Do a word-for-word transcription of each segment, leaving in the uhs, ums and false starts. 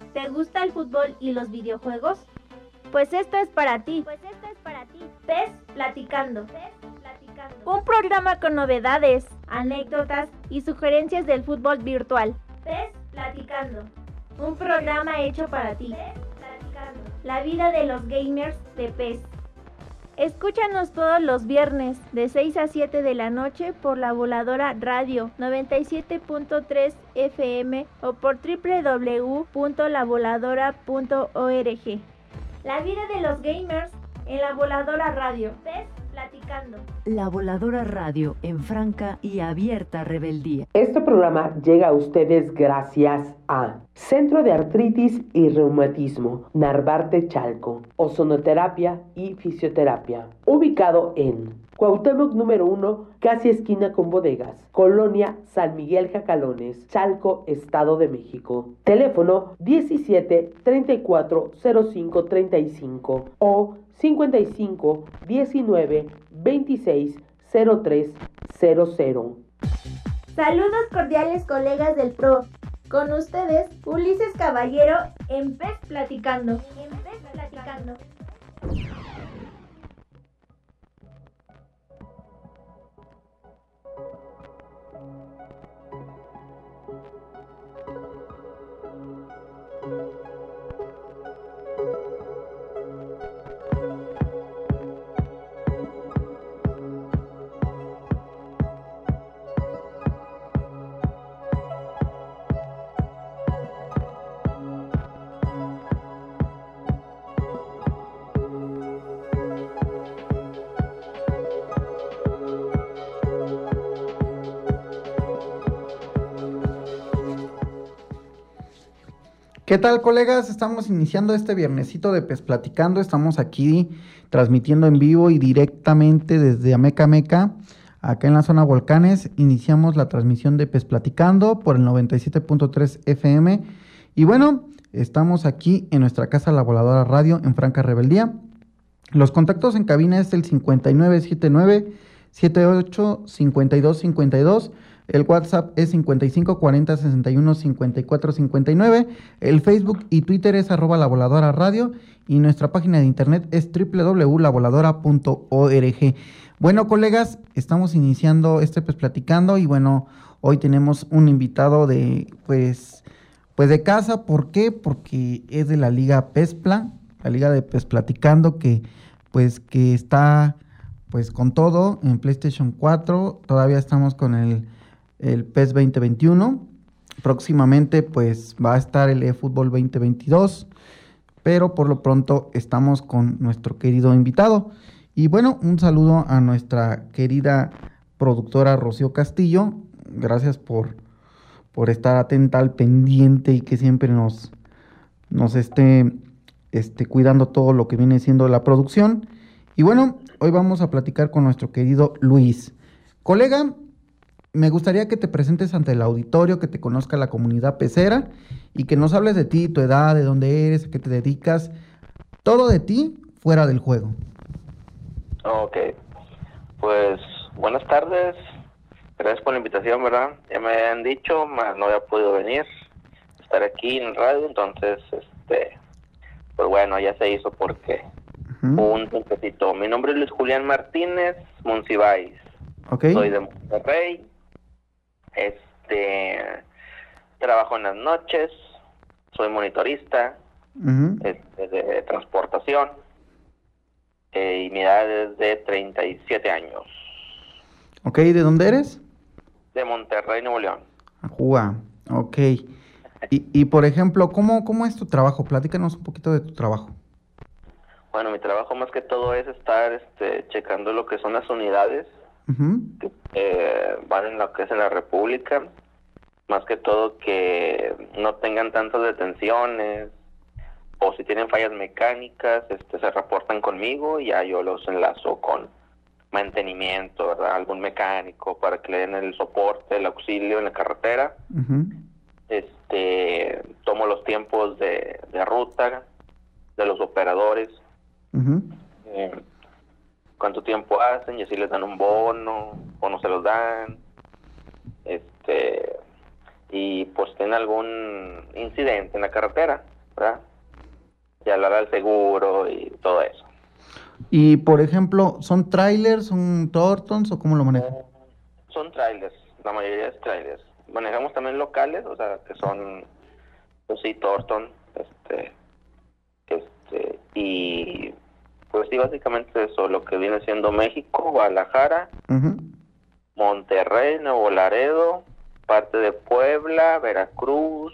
¿Te gusta el fútbol y los videojuegos? Pues esto es para ti. Pues esto es para ti. PES Platicando. PES Platicando. Un programa con novedades, anécdotas y sugerencias del fútbol virtual. PES Platicando. Un programa hecho para ti. PES Platicando. La vida de los gamers de PES. Escúchanos todos los viernes de seis a siete de la noche por La Voladora Radio noventa y siete punto tres F M o por doble u doble u doble u punto la voladora punto org. La vida de los gamers en La Voladora Radio. PES Platicando. La Voladora Radio en franca y abierta rebeldía. Este programa llega a ustedes gracias a Centro de Artritis y Reumatismo Narvarte Chalco, Ozonoterapia y Fisioterapia, ubicado en Cuauhtémoc número uno, casi esquina con bodegas, Colonia San Miguel Jacalones, Chalco, Estado de México. Teléfono diecisiete, treinta y cuatro, cero cinco, treinta y cinco o cincuenta y cinco, diecinueve, veintiséis, cero tres cero cero. Saludos cordiales, colegas del P R O. Con ustedes, Ulises Caballero en PES Platicando. En PES Platicando. ¿Qué tal, colegas? Estamos iniciando este viernesito de PES Platicando. Estamos aquí transmitiendo en vivo y directamente desde Ameca Meca, acá en la zona Volcanes. Iniciamos la transmisión de PES Platicando por el noventa y siete punto tres F M. Y bueno, estamos aquí en nuestra casa La Voladora Radio en franca rebeldía. Los contactos en cabina es el cincuenta y nueve setenta y nueve, setenta y ocho, cincuenta y dos cincuenta y dos. El WhatsApp es cincuenta y cinco cuarenta sesenta y uno cincuenta y cuatro cincuenta y nueve. El Facebook y Twitter es arroba La Voladora Radio. Y nuestra página de internet es doble u doble u doble u punto la voladora punto org. Bueno, colegas, estamos iniciando este pues platicando. Y bueno, hoy tenemos un invitado de pues, pues de casa. ¿Por qué? Porque es de la Liga PESPLA, la Liga de PES Platicando, que pues que está pues con todo en PlayStation cuatro. Todavía estamos con el el PES veinte veintiuno, próximamente pues va a estar el eFootball veinte veintidós, pero por lo pronto estamos con nuestro querido invitado. Y bueno, un saludo a nuestra querida productora Rocío Castillo, gracias por, por estar atenta al pendiente y que siempre nos, nos esté, esté cuidando todo lo que viene siendo la producción. Y bueno, hoy vamos a platicar con nuestro querido Luis. Colega, me gustaría que te presentes ante el auditorio, que te conozca la comunidad pecera y que nos hables de ti, tu edad, de dónde eres, a qué te dedicas, todo de ti fuera del juego. Ok, pues buenas tardes, gracias por la invitación, ¿verdad? Ya me han dicho, más no había podido venir, estar aquí en el radio, entonces, este, pues bueno, ya se hizo porque uh-huh. un tiempecito. Mi nombre es Luis Julián Martínez Monsiváis, okay. Soy de Monterrey. Este, trabajo en las noches, soy monitorista uh-huh. este, de transportación eh, y mi edad es de treinta y siete años. Ok, ¿de dónde eres? De Monterrey, Nuevo León. Ajúa, ok. Y, y por ejemplo, ¿cómo, ¿cómo es tu trabajo? Platícanos un poquito de tu trabajo. Bueno, mi trabajo más que todo es estar este, checando lo que son las unidades Uh-huh. que eh, van en lo que es en la República, más que todo que no tengan tantas detenciones o si tienen fallas mecánicas, este se reportan conmigo y ya yo los enlazo con mantenimiento, ¿verdad? Algún mecánico para que le den el soporte, el auxilio en la carretera. Uh-huh. Este tomo los tiempos de, de ruta de los operadores. Uh-huh. Eh, cuánto tiempo hacen y así les dan un bono o no se los dan, este y pues tienen algún incidente en la carretera, ¿verdad? Y hablar al seguro y todo eso. Y, por ejemplo, ¿son trailers, son Tortons o cómo lo manejan? Son trailers, la mayoría es trailers. Manejamos también locales, o sea, que son, pues sí, Torton, este, este, y pues sí, básicamente eso, lo que viene siendo México, Guadalajara, uh-huh. Monterrey, Nuevo Laredo, parte de Puebla, Veracruz,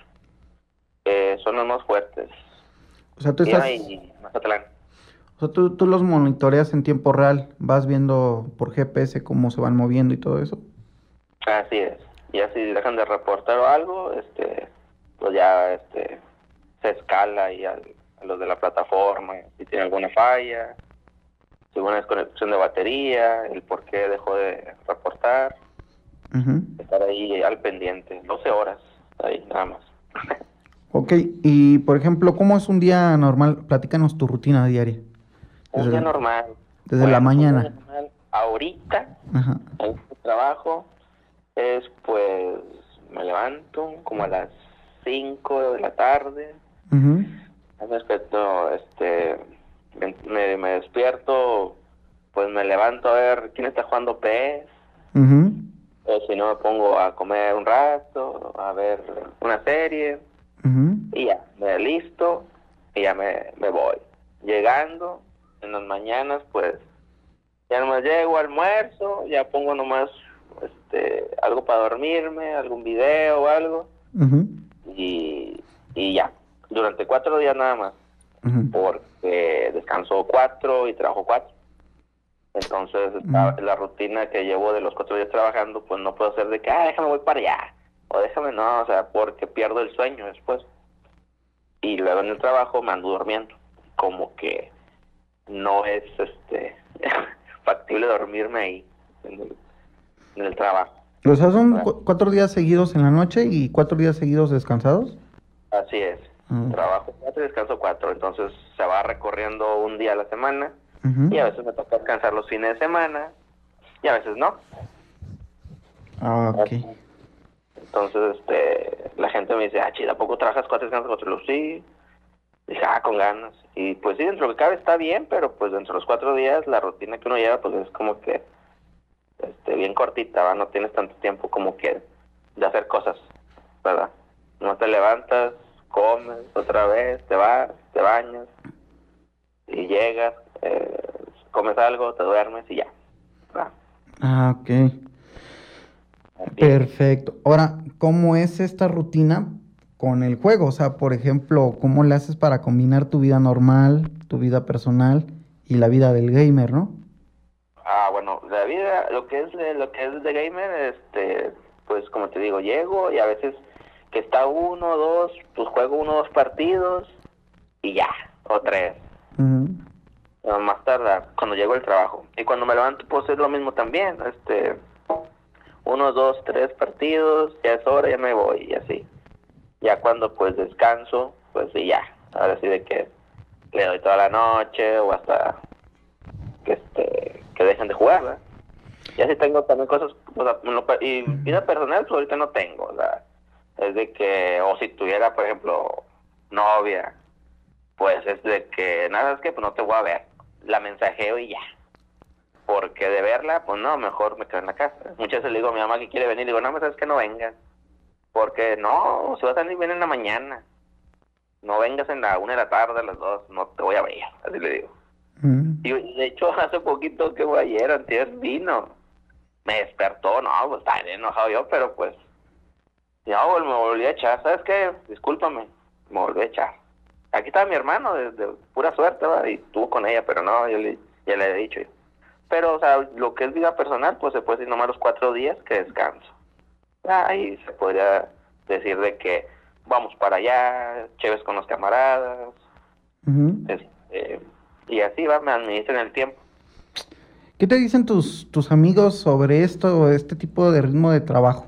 eh, son los más fuertes. O sea, tú estás... Y Mazatlán. O sea, tú, tú los monitoreas en tiempo real, vas viendo por G P S cómo se van moviendo y todo eso. Así es. Ya si dejan de reportar o algo, este, pues ya, este, se escala ahí al, a los de la plataforma, si tiene alguna falla, si hubo una desconexión de batería, el por qué dejó de reportar, uh-huh. Estar ahí al pendiente, doce horas, ahí nada más. Ok, y por ejemplo, ¿cómo es un día normal? Platícanos tu rutina diaria. Un desde día el, normal. Desde bueno, la mañana. Un día normal. Ahorita, uh-huh. En este trabajo, es pues, me levanto como a las cinco de la tarde. Uh-huh. Me despierto, este, me, me, me despierto, pues me levanto a ver quién está jugando P E S. Uh-huh. O si no, me pongo a comer un rato, a ver una serie. Uh-huh. Y ya, me listo y ya me, me voy. Llegando en las mañanas, pues ya nomás llego, almuerzo, ya pongo nomás este algo para dormirme, algún video o algo. Uh-huh. y, y ya, durante cuatro días nada más. Uh-huh. Porque descanso cuatro y trabajo cuatro. Entonces uh-huh. La rutina que llevo de los cuatro días trabajando, pues no puedo hacer de que, ah, déjame voy para allá. O déjame, no, o sea, porque pierdo el sueño después. Y luego en el trabajo me ando durmiendo. Como que no es este factible dormirme ahí, en el, en el trabajo. O sea, ¿son cu- cuatro días seguidos en la noche y cuatro días seguidos descansados? Así es. Uh-huh. Trabajo cuatro y descanso cuatro. Entonces se va recorriendo un día a la semana. Uh-huh. Y a veces me toca descansar los fines de semana. Y a veces no. Ah, ok. Así. Entonces, este, la gente me dice, ah, chida, ¿a poco trabajas cuatro descansas cuatro? Sí. Dije, ah, con ganas. Y pues sí, dentro de lo que cabe está bien, pero pues dentro de los cuatro días la rutina que uno lleva pues es como que este, bien cortita, ¿va? No tienes tanto tiempo como que de hacer cosas, ¿verdad? No te levantas, comes otra vez, te vas, te bañas y llegas, eh, comes algo, te duermes y ya, ¿verdad? Ah, ok. Perfecto. Ahora, ¿cómo es esta rutina con el juego? O sea, por ejemplo, ¿cómo le haces para combinar tu vida normal, tu vida personal y la vida del gamer, no? Ah, bueno, la vida, lo que es de, lo que es de gamer, este, pues como te digo, llego y a veces que está uno, dos, pues juego uno, dos partidos y ya, o tres. Uh-huh. No, más tarde, cuando llego al trabajo. Y cuando me levanto, pues es lo mismo también, este, uno, dos, tres partidos, ya es hora, ya me voy y así. Ya cuando pues descanso, pues sí, ya, ahora sí de que le doy toda la noche o hasta que este que dejen de jugar, ¿verdad? Ya sí tengo también cosas, o sea, no, y vida personal pues ahorita no tengo, o sea, es de que, o si tuviera, por ejemplo, novia, pues es de que, nada, es que pues no te voy a ver, la mensajeo y ya. Porque de verla, pues no, mejor me quedo en la casa. Muchas veces le digo a mi mamá que quiere venir, le digo, no, me sabes que no vengas. Porque no, si vas a salir bien en la mañana. No vengas en la una de la tarde, a las dos, no te voy a ver, así le digo. Mm. Y de hecho, hace poquito que fue ayer, antier, vino. Me despertó, no, pues estaba bien enojado yo, pero pues, ya me volví a echar, ¿sabes qué? Discúlpame, me volví a echar. Aquí estaba mi hermano, de, de pura suerte, ¿verdad? Y estuvo con ella, pero no, yo le, ya le he dicho yo. Pero, o sea, lo que es vida personal, pues se puede decir nomás los cuatro días que descanso. Ahí se podría decir de que vamos para allá, chéves con los camaradas, uh-huh. este, y así va, me administran el tiempo. ¿Qué te dicen tus, tus amigos sobre esto, este tipo de ritmo de trabajo?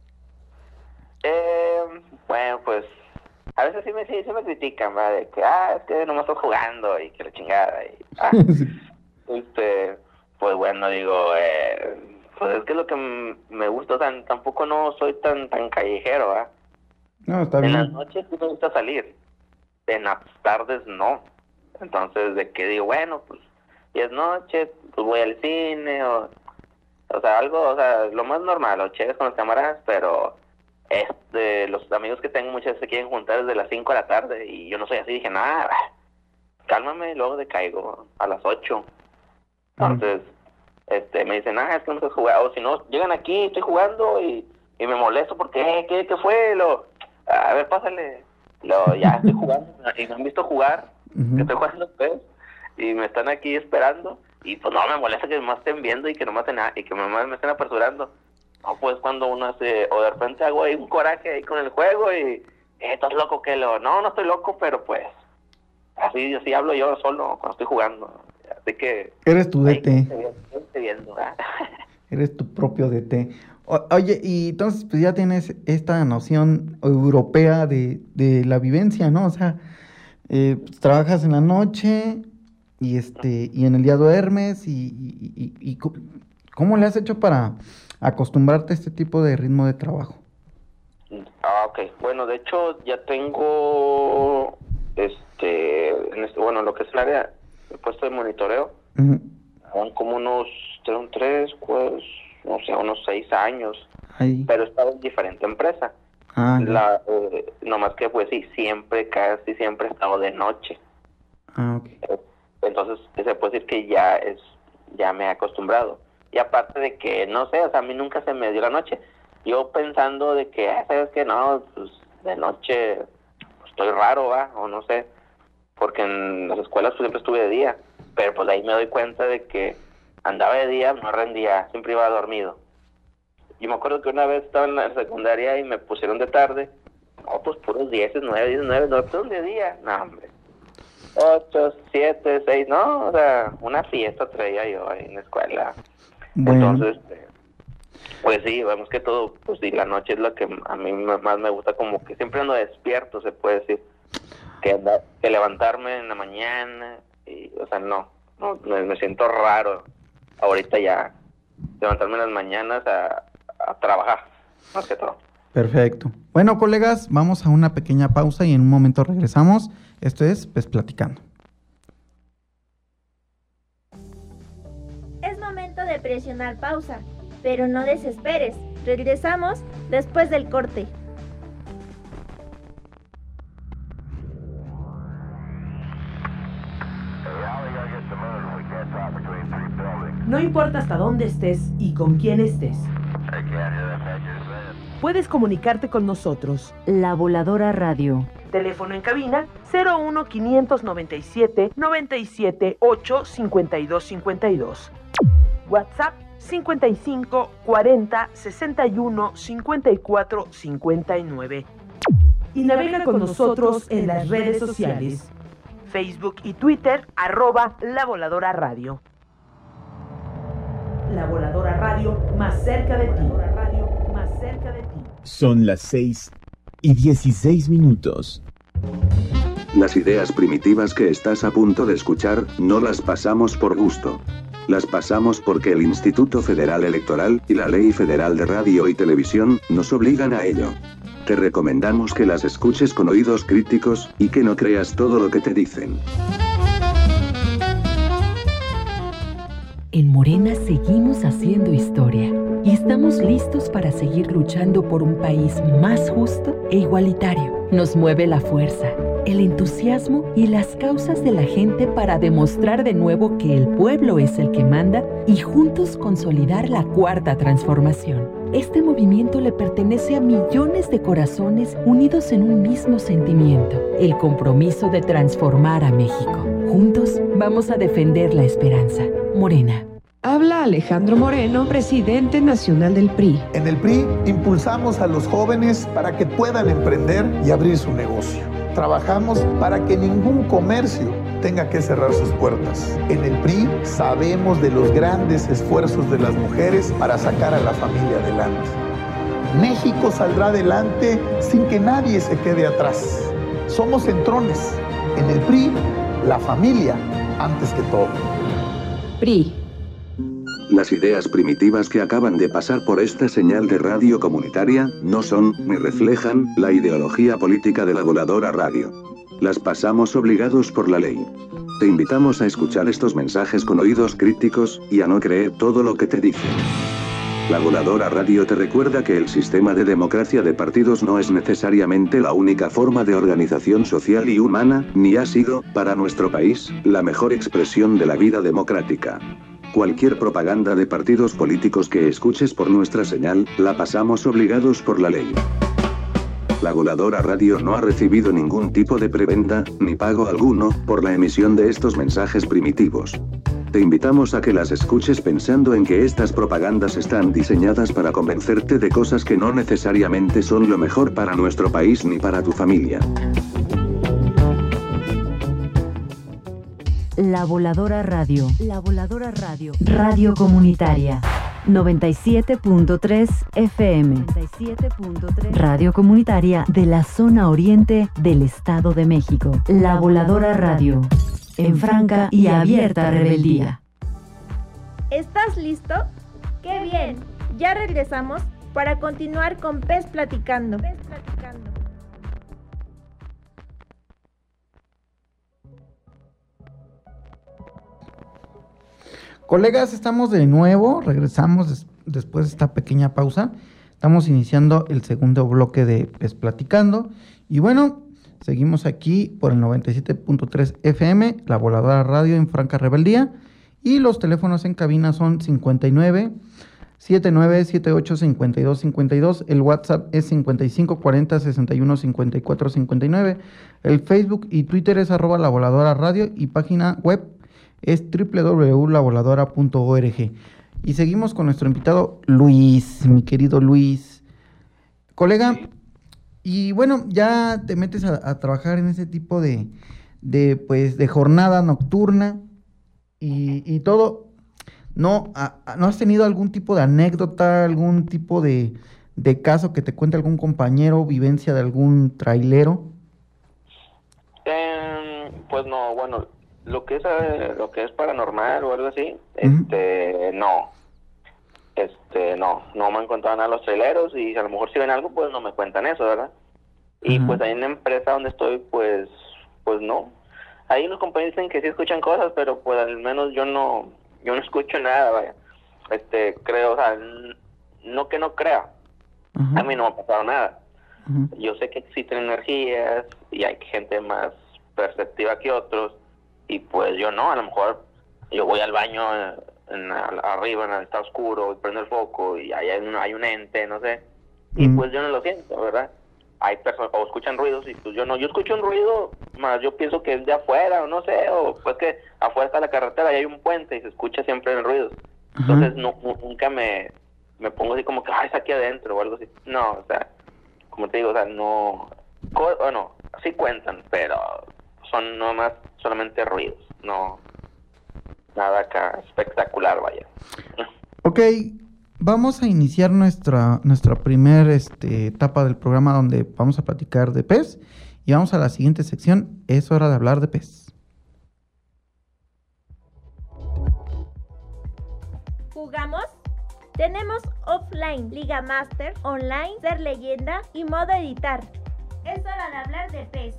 Eh, bueno, pues, a veces sí me, sí, sí me critican, ¿va? De que, ah, es que nomás estoy jugando y que la chingada, y, ah, sí. este... Pues bueno, digo, eh, pues es que lo que m- me gusta, tan, tampoco no soy tan tan callejero, ¿ah? ¿eh? No, está en bien. En las noches sí me gusta salir, en las tardes no. Entonces, de que digo, bueno, pues, y es noche, pues voy al cine, o, o sea, algo, o sea, lo más normal, o chéves con los camaradas, pero este, los amigos que tengo muchas veces se quieren juntar desde las cinco de la tarde, y yo no soy así, dije, nada, cálmame, luego decaigo a las ocho. Entonces, mm. este, me dicen, ah, es que no sé jugar, o si no, llegan aquí, estoy jugando, y, y me molesto porque, ¿qué, qué fue? Lo, a ver, pásale, lo, ya estoy jugando, y me han visto jugar, uh-huh. que estoy jugando, pues, y me están aquí esperando, y pues no, me molesta que me estén viendo y que no me estén, y que me, me estén apresurando. No, pues cuando uno hace, o de repente hago ahí un coraje ahí con el juego, y, eh, ¿estás loco que lo? No, no estoy loco, pero pues, así, así hablo yo solo cuando estoy jugando. Así que... Eres tu D T. Estoy viendo, ¿eh? Eres tu propio D T. O, oye, y entonces pues ya tienes esta noción europea de, de la vivencia, ¿no? O sea, eh, pues, trabajas en la noche y este y en el día duermes y, y, y, y ¿cómo le has hecho para acostumbrarte a este tipo de ritmo de trabajo? Ah, ok. Bueno, de hecho ya tengo, este, en este bueno, lo que es el área, el puesto de monitoreo, uh-huh. Van como unos tres, pues, no sé, unos seis años, Ahí. Pero he estado en diferente empresa. Ah, la, eh, nomás que pues sí, siempre, casi siempre he estado de noche. Ah, okay. Entonces se puede decir que ya es, ya me he acostumbrado. Y aparte de que, no sé, o sea, a mí nunca se me dio la noche. Yo pensando de que, ah, ¿sabes qué? No, pues de noche pues, estoy raro, ¿va? O no sé, porque en las escuelas pues, siempre estuve de día. Pero pues ahí me doy cuenta de que andaba de día, no rendía, siempre iba dormido. Y me acuerdo que una vez estaba en la secundaria y me pusieron de tarde. No, pues puros diez, nueve, diez, nueve, no, pues de día. No, hombre. Ocho, siete, seis, no, o sea, una fiesta traía yo ahí en la escuela. Bueno. Entonces, pues sí, vemos que todo, pues sí, la noche es la que a mí más me gusta, como que siempre ando despierto, se puede decir. Que, que levantarme en la mañana, y, o sea, no, no me, me siento raro ahorita ya, levantarme en las mañanas a, a trabajar, más que todo. Perfecto. Bueno, colegas, vamos a una pequeña pausa y en un momento regresamos. Esto es Pes Platicando. Es momento de presionar pausa, pero no desesperes. Regresamos después del corte. No importa hasta dónde estés y con quién estés. Puedes comunicarte con nosotros. La Voladora Radio. Teléfono en cabina cero uno quinientos noventa y siete noventa y siete ocho cincuenta y dos cincuenta y dos. WhatsApp cincuenta y cinco cuarenta sesenta y uno cincuenta y cuatro cincuenta y nueve. Y navega con nosotros en las redes sociales. Facebook y Twitter, arroba La Voladora Radio. La Voladora Radio, más cerca de ti. Radio, más cerca de ti. Son las seis y dieciséis minutos. Las ideas primitivas que estás a punto de escuchar, no las pasamos por gusto. Las pasamos porque el Instituto Federal Electoral y la Ley Federal de Radio y Televisión nos obligan a ello. Te recomendamos que las escuches con oídos críticos, y que no creas todo lo que te dicen. En Morena seguimos haciendo historia y estamos listos para seguir luchando por un país más justo e igualitario. Nos mueve la fuerza, el entusiasmo y las causas de la gente para demostrar de nuevo que el pueblo es el que manda y juntos consolidar la cuarta transformación. Este movimiento le pertenece a millones de corazones unidos en un mismo sentimiento, el compromiso de transformar a México. Juntos vamos a defender la esperanza. Morena. Habla Alejandro Moreno, presidente nacional del P R I. En el P R I impulsamos a los jóvenes para que puedan emprender y abrir su negocio. Trabajamos para que ningún comercio tenga que cerrar sus puertas. En el P R I sabemos de los grandes esfuerzos de las mujeres para sacar a la familia adelante. México saldrá adelante sin que nadie se quede atrás. Somos centrones. En el P R I, la familia antes que todo. P R I. Las ideas primitivas que acaban de pasar por esta señal de radio comunitaria no son, ni reflejan, la ideología política de la Voladora Radio. Las pasamos obligados por la ley. Te invitamos a escuchar estos mensajes con oídos críticos, y a no creer todo lo que te dicen. La Voladora Radio te recuerda que el sistema de democracia de partidos no es necesariamente la única forma de organización social y humana, ni ha sido, para nuestro país, la mejor expresión de la vida democrática. Cualquier propaganda de partidos políticos que escuches por nuestra señal, la pasamos obligados por la ley. La Voladora Radio no ha recibido ningún tipo de prebenda, ni pago alguno, por la emisión de estos mensajes primitivos. Te invitamos a que las escuches pensando en que estas propagandas están diseñadas para convencerte de cosas que no necesariamente son lo mejor para nuestro país ni para tu familia. La Voladora Radio. La Voladora Radio. Radio comunitaria. noventa y siete punto tres F M. noventa y siete punto tres. Radio comunitaria de la zona oriente del Estado de México. La Voladora Radio. En franca y abierta rebeldía. ¿Estás listo? ¡Qué bien! Ya regresamos para continuar con Pez Platicando. Pez Platicando. Colegas, estamos de nuevo, regresamos des- después de esta pequeña pausa. Estamos iniciando el segundo bloque de Pez Platicando. Y bueno, seguimos aquí por el noventa y siete punto tres F M, La Voladora Radio en franca rebeldía. Y los teléfonos en cabina son cincuenta y nueve, setenta y nueve, setenta y ocho, cincuenta y dos, cincuenta y dos. El WhatsApp es cincuenta y cinco, cuarenta, sesenta y uno, cincuenta y cuatro, cincuenta y nueve. El Facebook y Twitter es arroba La Voladora Radio y página web es doble u doble u doble u punto la voladora punto org. Y seguimos con nuestro invitado Luis, mi querido Luis. Colega, sí. Y bueno, ya te metes a, a trabajar en ese tipo de, de, pues, de jornada nocturna y, y todo. ¿No, a, a, ¿No has tenido algún tipo de anécdota, algún tipo de, de caso que te cuente algún compañero, vivencia de algún trailero? Eh, pues no, bueno... Lo que es eh, lo que es paranormal o algo así, uh-huh. este, no, este, no, no me han contado nada los traileros y a lo mejor si ven algo, pues no me cuentan eso, ¿verdad? Y uh-huh. pues ahí en la empresa donde estoy, pues, pues no. Ahí los compañeros dicen que sí escuchan cosas, pero pues al menos yo no, yo no escucho nada, vaya. Este, creo, o sea, no que no crea, uh-huh. a mí no me ha pasado nada. Uh-huh. Yo sé que existen energías y hay gente más perceptiva que otros. Y pues yo no, a lo mejor yo voy al baño en, en, arriba, en el, está oscuro, y prendo el foco y ahí hay un, hay un ente, no sé. Y mm. pues yo no lo siento, ¿verdad? Hay personas o escuchan ruidos y pues yo no. Yo escucho un ruido, más yo pienso que es de afuera o no sé, o pues que afuera está la carretera y hay un puente y se escucha siempre el ruido. Uh-huh. Entonces no, nunca me, me pongo así como que, ay, está aquí adentro o algo así. No, o sea, como te digo, o sea, no... Co- bueno, sí cuentan, pero... son nomás solamente ruidos, no nada acá espectacular, vaya. Ok, vamos a iniciar nuestra nuestra primer este, etapa del programa donde vamos a platicar de pez y vamos a la siguiente sección, es hora de hablar de pez. ¿Jugamos? Tenemos offline, Liga Master, online, ser leyenda y modo editar. Es hora de hablar de pez.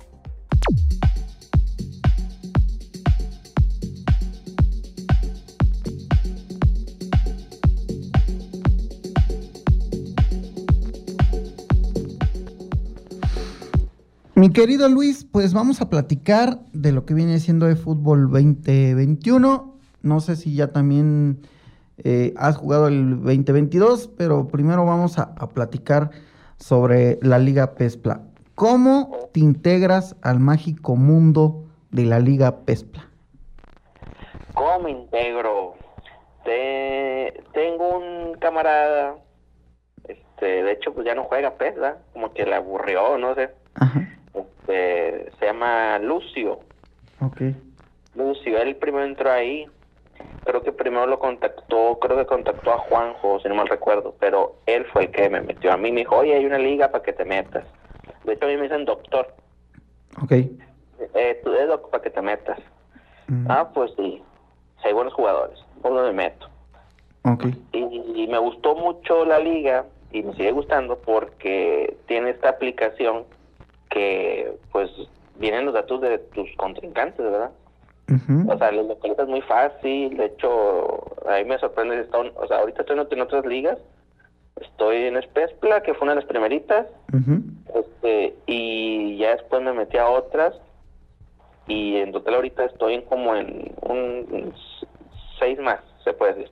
Mi querido Luis, pues vamos a platicar de lo que viene siendo el fútbol veinte veintiuno. No sé si ya también eh, has jugado el veinte veintidós, pero primero vamos a, a platicar sobre la Liga PESPLA. ¿Cómo te integras al mágico mundo de la Liga PESPLA? ¿Cómo me integro? Te... Tengo un camarada, este, de hecho pues ya no juega PESPLA, como que le aburrió, no sé. Ajá. Este, se llama Lucio. Okay. Lucio, él primero entró ahí. Creo que primero lo contactó, creo que contactó a Juanjo, si no mal recuerdo, pero él fue el que me metió a mí. Me dijo, oye, hay una liga para que te metas. De hecho, a mí me dicen doctor. Ok. Eh, tú eres doctor para que te metas. Mm. Ah, pues sí. Si hay buenos jugadores, pues me meto. Ok. Y, y me gustó mucho la liga, y me sigue gustando porque tiene esta aplicación que pues vienen los datos de tus contrincantes, ¿verdad? Uh-huh. O sea, los localizas muy fácil. De hecho, a mí me sorprende, está un, o sea, ahorita estoy en otras ligas. Estoy en Spezpla, que fue una de las primeritas, uh-huh. este, y ya después me metí a otras, y en total ahorita estoy en como en un, un seis más, se puede decir.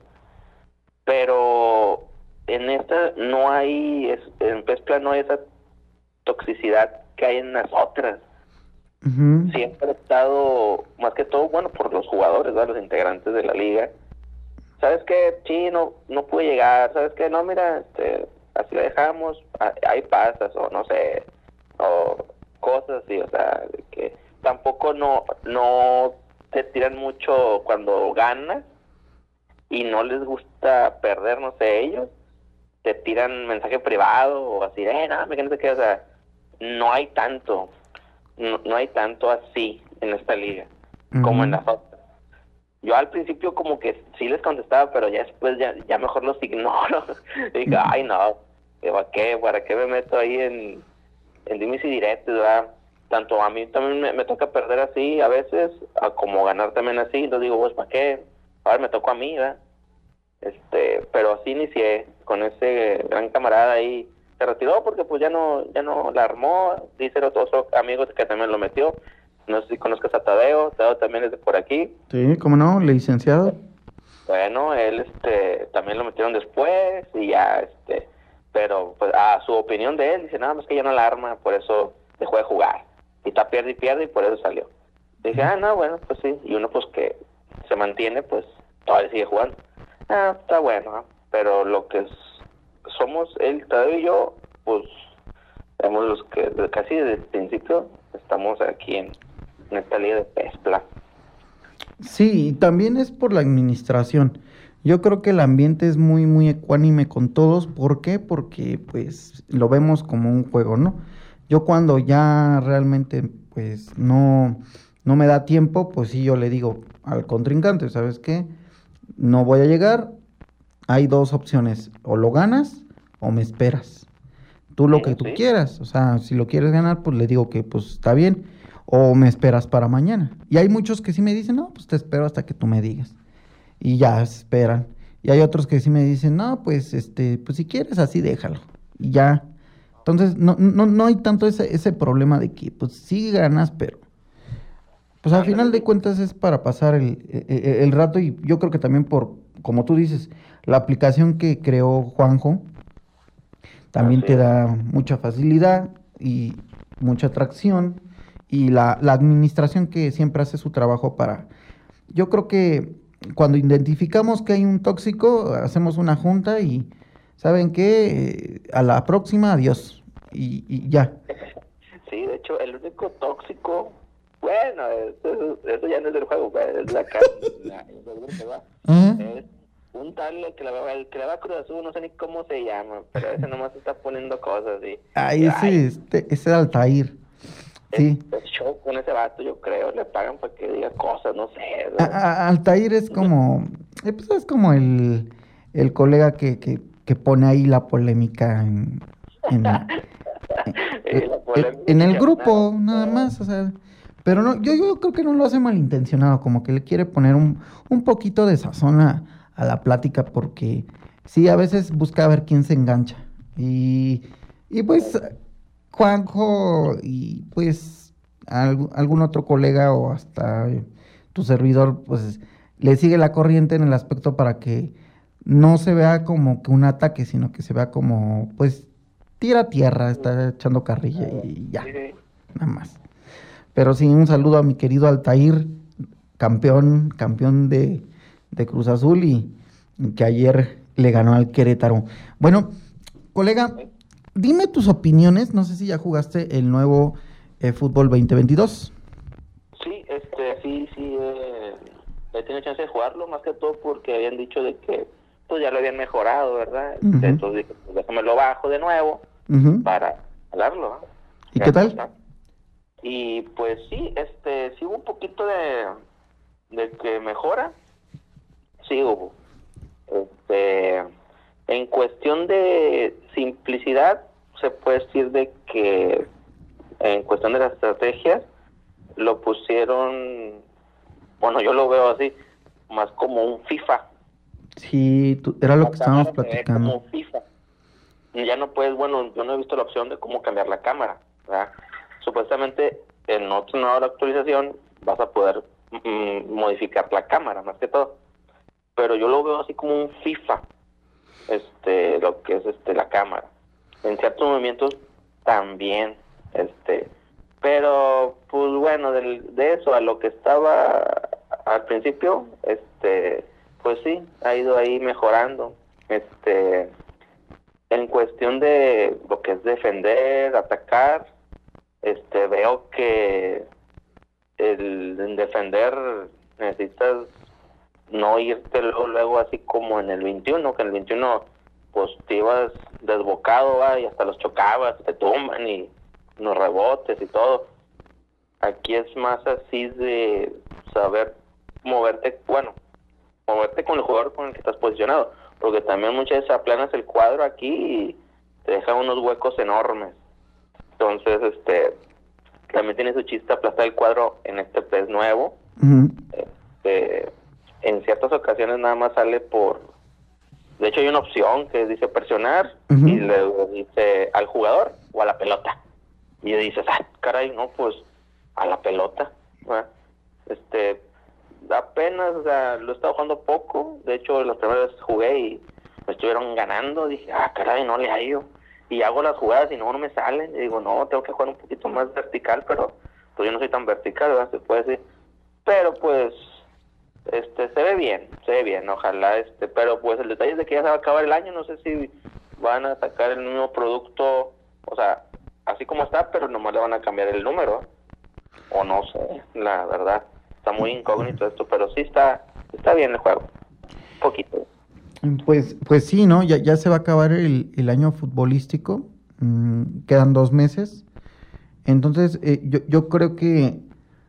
Pero en esta no hay, es, en Spezpla no hay esa toxicidad que hay en las otras. Uh-huh. Siempre he estado, más que todo, bueno, por los jugadores, ¿verdad? Los integrantes de la liga. ¿Sabes qué? Sí, no, no pude llegar. ¿Sabes qué? No, mira, este, así la dejamos. Hay pasas o no sé, o cosas así, o sea, de que tampoco no, no te tiran mucho cuando ganas y no les gusta perder, no sé, ellos. Te tiran mensaje privado o así, eh, no, me que no sé qué, o sea, no hay tanto, no, no hay tanto así en esta liga, uh-huh. como en las otras. Yo al principio como que sí les contestaba, pero ya después ya, ya mejor los ignoro. Digo, ay no, ¿para qué? ¿Para qué me meto ahí en, en dimes y diretes, verdad? Tanto a mí también me, me toca perder así a veces, a como ganar también así. Entonces digo, pues ¿para qué? Ahora me tocó a mí, ¿verdad? Este, pero así inicié con ese gran camarada ahí. Se retiró porque pues ya no, ya no la armó. Dice otro, otro amigo que también lo metió. No sé si conozcas a Tadeo, Tadeo también es de por aquí. Sí, ¿cómo no? Licenciado. Bueno, él este también lo metieron después y ya, este, pero pues a su opinión de él, dice, nada más que ya no la arma, por eso dejó de jugar. Y está pierde y pierde y por eso salió. Dije, ah, no, bueno, pues sí. Y uno pues que se mantiene, pues todavía sigue jugando. Ah, está bueno, ¿no? Pero lo que es, somos él, Tadeo y yo, pues somos los que casi desde el principio estamos aquí en en esta liga de Spezpla. Sí, y también es por la administración. Yo creo que el ambiente es muy, muy ecuánime con todos. ¿Por qué? Porque, pues, lo vemos como un juego, ¿no? Yo cuando ya realmente, pues, no, no me da tiempo, pues sí, yo le digo al contrincante, ¿sabes qué? No voy a llegar. Hay dos opciones, o lo ganas o me esperas. Tú lo sí, que tú sí. quieras. O sea, si lo quieres ganar, pues le digo que, pues, está bien. O me esperas para mañana. Y hay muchos que sí me dicen, no, pues te espero hasta que tú me digas. Y ya esperan. Y hay otros que sí me dicen, no, pues este, pues si quieres así déjalo. Y ya. Entonces, no, no, no hay tanto ese, ese problema de que, pues sí ganas, pero pues al final de cuentas es para pasar el, el, el rato. Y yo creo que también por, como tú dices, la aplicación que creó Juanjo también te da mucha facilidad y mucha atracción. Y la, la administración que siempre hace su trabajo para... Yo creo que cuando identificamos que hay un tóxico, hacemos una junta y, ¿saben qué? A la próxima, adiós. Y, y ya. Sí, de hecho, el único tóxico... Bueno, eso, eso ya no es del juego, es la carne. La, el va. ¿Eh? Es un tal que le va, el que le va a Cruz Azul, no sé ni cómo se llama, pero ese nomás está poniendo cosas y... Ay, ese, ay, este, ese Altair. Sí. Es, es show con ese vato, yo creo, le pagan para que diga cosas, no sé. A, a, Altair es como, eh, pues es como el, el colega que, que, que pone ahí la polémica en, en, en, la polémica en el grupo, nada, nada más, o sea, pero no, yo, yo creo que no lo hace malintencionado, como que le quiere poner un, un poquito de sazón a, a la plática, porque sí, a veces busca ver quién se engancha, y, y pues... Juanjo y pues algún, algún otro colega o hasta tu servidor, pues le sigue la corriente en el aspecto para que no se vea como que un ataque, sino que se vea como, pues, tira tierra, está echando carrilla y ya, nada más. Pero sí, un saludo a mi querido Altair, campeón, campeón de, de Cruz Azul y que ayer le ganó al Querétaro. Bueno, colega... Dime tus opiniones, no sé si ya jugaste el nuevo eh, Fútbol veinte veintidós. Sí, este, sí, sí, eh, he tenido chance de jugarlo, más que todo porque habían dicho de que pues ya lo habían mejorado, ¿verdad? Uh-huh. Entonces dije, pues déjame lo bajo de nuevo uh-huh. para hablarlo, ¿no? ¿Y qué tal? Está. Y pues sí, este, sí hubo un poquito de, de que mejora, sí hubo. Este, en cuestión de simplicidad, se puede decir de que en cuestión de las estrategias lo pusieron, bueno, yo lo veo así, más como un FIFA. Sí, tú, era lo la que estábamos platicando. Como FIFA. Ya no puedes, bueno, yo no he visto la opción de cómo cambiar la cámara, ¿verdad? Supuestamente en otra nueva actualización vas a poder mm, modificar la cámara, más que todo. Pero yo lo veo así como un FIFA, este, lo que es este la cámara. En ciertos movimientos también, este, pero pues bueno, de, de eso a lo que estaba al principio, este, pues sí, ha ido ahí mejorando, este, en cuestión de lo que es defender, atacar, este, veo que el en defender necesitas no irte luego, luego así como en el veintiuno, que en el veintiuno pues te ibas desbocado, ¿va? Y hasta los chocabas, te tumban y los rebotes y todo. Aquí es más así de saber moverte, bueno, moverte con el jugador con el que estás posicionado, porque también muchas veces aplanas el cuadro aquí y te deja unos huecos enormes. Entonces, este, también tiene su chiste aplastar el cuadro en este P E S nuevo. Uh-huh. Este, en ciertas ocasiones nada más sale por, de hecho hay una opción que dice presionar, uh-huh, y le dice al jugador o a la pelota, y dices, ah, caray, no, pues a la pelota, ¿verdad? Este, apenas, o sea, lo he estado jugando poco, de hecho las primeras veces jugué y me estuvieron ganando, dije, ah, caray, no le hallo, y hago las jugadas y no, no me salen, y digo, no, tengo que jugar un poquito más vertical, pero pues yo no soy tan vertical, ¿verdad? Se puede decir, pero pues este se ve bien, se ve bien, ojalá, este, pero pues el detalle es de que ya se va a acabar el año, no sé si van a sacar el mismo producto, o sea, así como está, pero nomás le van a cambiar el número, o no sé, la verdad, está muy incógnito esto, pero sí está, está bien el juego, un poquito. Pues, pues sí, ¿no? Ya, ya se va a acabar el, el año futbolístico, mmm, quedan dos meses, entonces eh, yo, yo creo que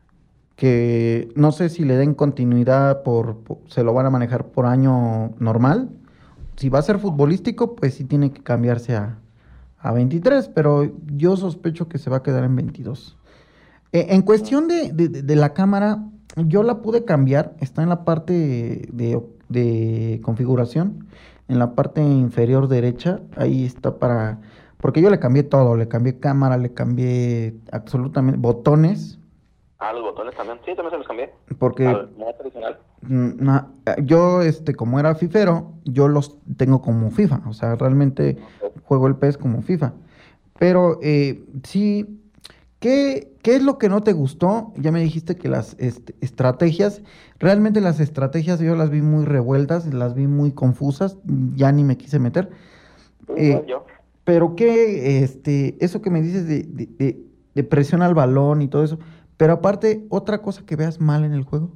que no sé si le den continuidad, por, por se lo van a manejar por año normal. Si va a ser futbolístico, pues sí tiene que cambiarse a, a veintitrés, pero yo sospecho que se va a quedar en veintidós. Eh, en cuestión de, de, de la cámara, yo la pude cambiar, está en la parte de, de configuración, en la parte inferior derecha, ahí está para, porque yo le cambié todo, le cambié cámara, le cambié absolutamente botones. Ah, los botones también. Sí, también se los cambié. Porque al modo tradicional. Na, yo, este, como era fifero, yo los tengo como FIFA. O sea, realmente okay. Juego el P E S como FIFA. Pero eh, sí, ¿qué, ¿qué es lo que no te gustó? Ya me dijiste que las este, estrategias, realmente las estrategias yo las vi muy revueltas, las vi muy confusas, ya ni me quise meter. Eh, bueno, yo. Pero qué, este, eso que me dices de, de, de, de presión al balón y todo eso. Pero aparte, ¿otra cosa que veas mal en el juego?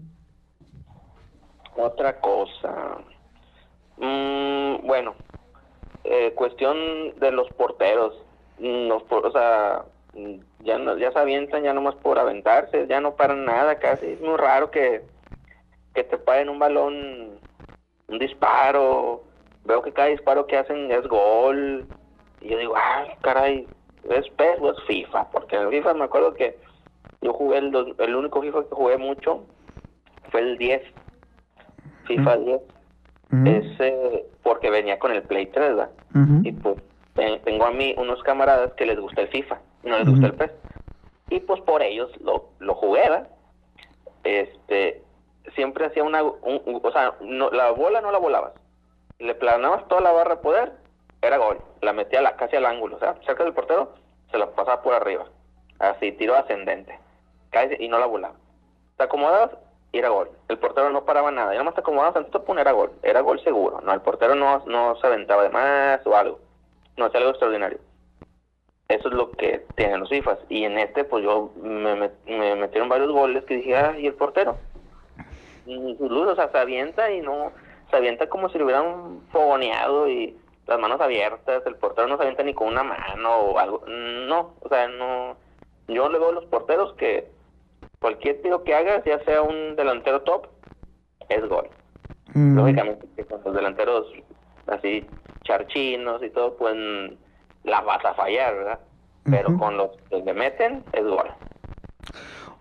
Otra cosa... Mm, bueno, eh, cuestión de los porteros. Los, o sea, ya, no, ya se avientan ya nomás por aventarse, ya no paran nada casi. Es muy raro que, que te paren un balón, un disparo. Veo que cada disparo que hacen es gol. Y yo digo, ah, caray, ¿es P E S o es FIFA? Porque en el FIFA me acuerdo que yo jugué, el, el único FIFA que jugué mucho fue el diez, FIFA diez, uh-huh. Ese, porque venía con el Play tres, ¿verdad? Uh-huh. Y pues tengo a mí unos camaradas que les gusta el FIFA, no les uh-huh. gusta el P E S, y pues por ellos lo, lo jugué, ¿verdad? Este, siempre hacía una, un, un, o sea, no, la bola no la volabas, le planabas toda la barra de poder, era gol, la metía la, casi al ángulo, o sea, cerca del portero, se la pasaba por arriba, así, tiro ascendente. Y no la volaba. Te acomodabas y era gol. El portero no paraba nada. Y nada más te acomodabas antes de poner, era gol. Era gol seguro. No, el portero no, no se aventaba de más o algo. No, hacía algo extraordinario. Eso es lo que tienen los FIFAs. Y en este, pues yo me, me, me metieron varios goles que dije, ah, ¿y el portero? Y su luz, o sea, se avienta y no... Se avienta como si le hubieran fogoneado y las manos abiertas. El portero no se avienta ni con una mano o algo. No, o sea, no... Yo le veo a los porteros que cualquier tiro que hagas, ya sea un delantero top, es gol. Mm. Lógicamente que con los delanteros así charchinos y todo, pues la vas a fallar, ¿verdad? Pero uh-huh. con los que le meten, es gol.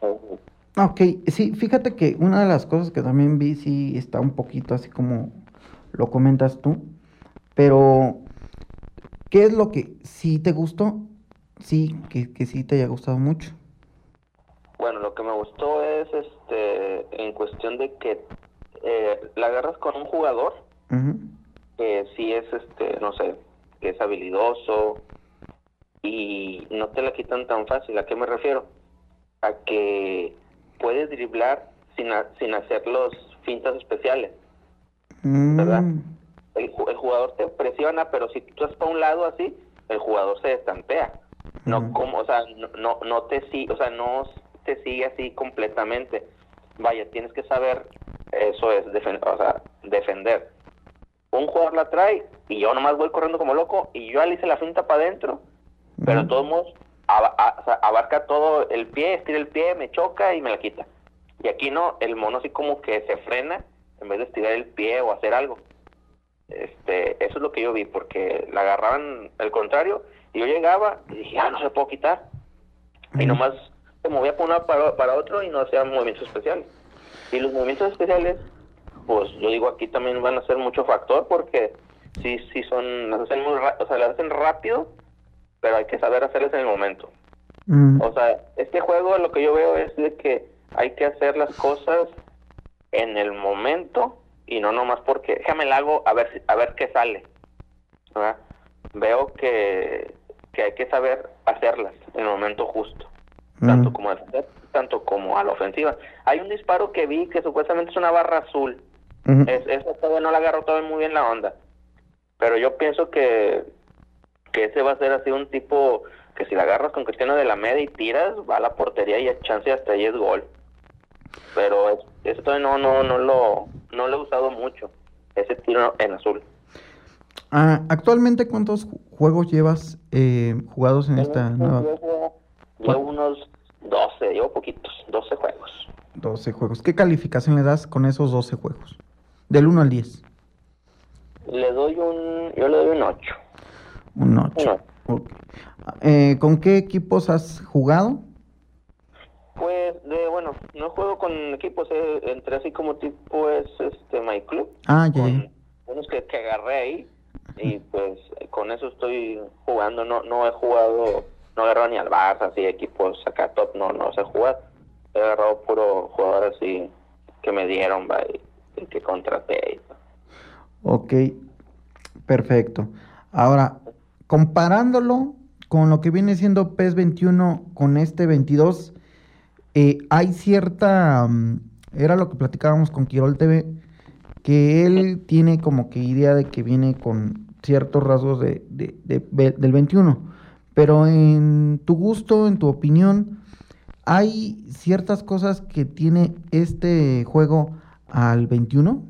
Ok, sí, fíjate que una de las cosas que también vi sí está un poquito así como lo comentas tú, pero ¿qué es lo que sí te gustó? Sí, que, que sí te haya gustado mucho. Bueno, lo que me gustó es este en cuestión de que eh, la agarras con un jugador Ujú. que sí es, este no sé, que es habilidoso y no te la quitan tan fácil. ¿A qué me refiero? A que puedes driblar sin, ha- sin hacer los fintas especiales, ¿verdad? Mm, El, ju- el jugador te presiona, pero si tú estás para un lado así, el jugador se destampea. No Ujú. como, o sea, no, no, no te sigue, o sea, no te sigue así completamente. Vaya, tienes que saber, eso es, defen- o sea, defender. Un jugador la trae y yo nomás voy corriendo como loco y yo ya le hice la finta para adentro, pero de Ujú. todos modos aba- a- o sea, abarca todo el pie, estira el pie, me choca y me la quita. Y aquí no, el mono así como que se frena en vez de estirar el pie o hacer algo. Este, eso es lo que yo vi, porque la agarraban al contrario y yo llegaba y dije, ah, no se puedo quitar. Y nomás se movía por un lado para, para otro y no hacía movimientos especiales. Y los movimientos especiales, pues yo digo, aquí también van a ser mucho factor, porque sí, sí son, las hacen muy ra- o sea, las hacen rápido, pero hay que saber hacerlas en el momento. Mm, O sea, este juego lo que yo veo es de que hay que hacer las cosas en el momento y no nomás porque déjame la hago a ver si- a ver qué sale, ¿verdad? Veo que, que hay que saber hacerlas en el momento justo, tanto mm. como a defender, tanto como a la ofensiva. Hay un disparo que vi que supuestamente es una barra azul. Ujú. Es, eso todavía no la agarro todavía muy bien la onda, pero yo pienso que que ese va a ser así un tipo que si la agarras con Cristiano de la media y tiras, va a la portería y a chance hasta ahí es gol. Pero es- eso todavía no, no, no lo, no lo he usado mucho, ese tiro en azul. Ah, actualmente, ¿cuántos ju- juegos llevas eh, jugados en esta nueva? Llevo, llevo unos doce, llevo poquitos, doce juegos. doce juegos. ¿Qué calificación le das con esos doce juegos? Del uno al diez. Le doy un, yo le doy un ocho. Un ocho. Ok. Eh, ¿con qué equipos has jugado? Pues, de, bueno, no juego con equipos, eh, entré así como tipo es este My Club, Ah, ya, ya. unos que, que agarré ahí, y pues con eso estoy jugando. No no he jugado, no he agarrado ni al Barça, así equipos acá top, no, no sé jugar. He agarrado puro jugador así que me dieron, va, y, y que contraté. Y, Ok, perfecto. Ahora, comparándolo con lo que viene siendo PES veintiuno con este veintidós, eh, hay cierta, mm, era lo que platicábamos con Quirol T V, que él tiene como que idea de que viene con ciertos rasgos de, de- de- de- del veintiuno, pero en tu gusto, en tu opinión, ¿hay ciertas cosas que tiene este juego al veintiuno?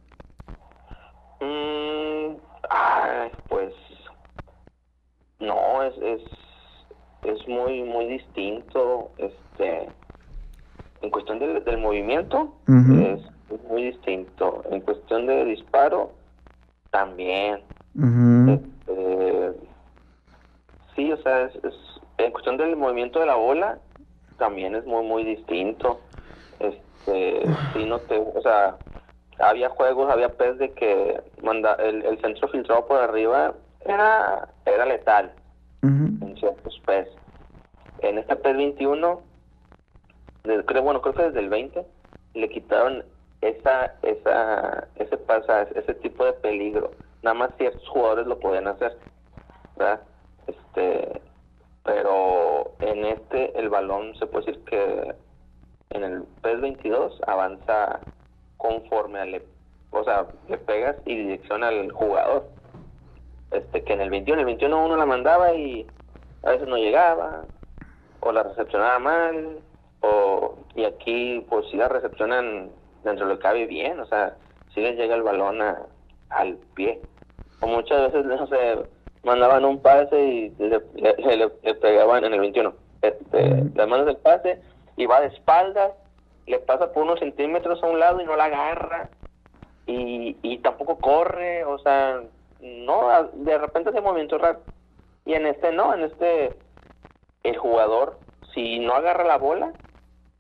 Mm, ay, pues no, es, es, es muy, muy distinto, este, en cuestión del, del movimiento, Ujú. es, es muy distinto. En cuestión de disparo, también. Ujú. Este, sí, o sea, es, es- en cuestión del movimiento de la bola, también es muy, muy distinto. Este, sí, no te, o sea, había juegos, había PES de que manda, el, el centro filtrado por arriba era, era letal Ujú. en ciertos PES. En este PES veintiuno, de- creo, bueno, creo que desde el veinte, le quitaron esa, esa, ese pasa, ese tipo de peligro. Nada más ciertos jugadores lo podían hacer, ¿verdad? Este, pero en este el balón se puede decir que en el PES veintidós avanza conforme al, o sea, le pegas y direcciona al jugador. Este, que en el veintiuno, el veintiuno uno la mandaba y a veces no llegaba, o la recepcionaba mal, o, y aquí pues sí la recepcionan dentro de lo que cabe bien, o sea, sí les llega el balón a, al pie. O muchas veces, no sé, mandaban un pase y le, le, le- le pegaban en el veintiuno. Este, le mandas el pase y va de espaldas, le pasa por unos centímetros a un lado y no la agarra, y, y tampoco corre, o sea, no, a- de repente hace movimientos raros. Y en este no, en este el jugador, si no agarra la bola,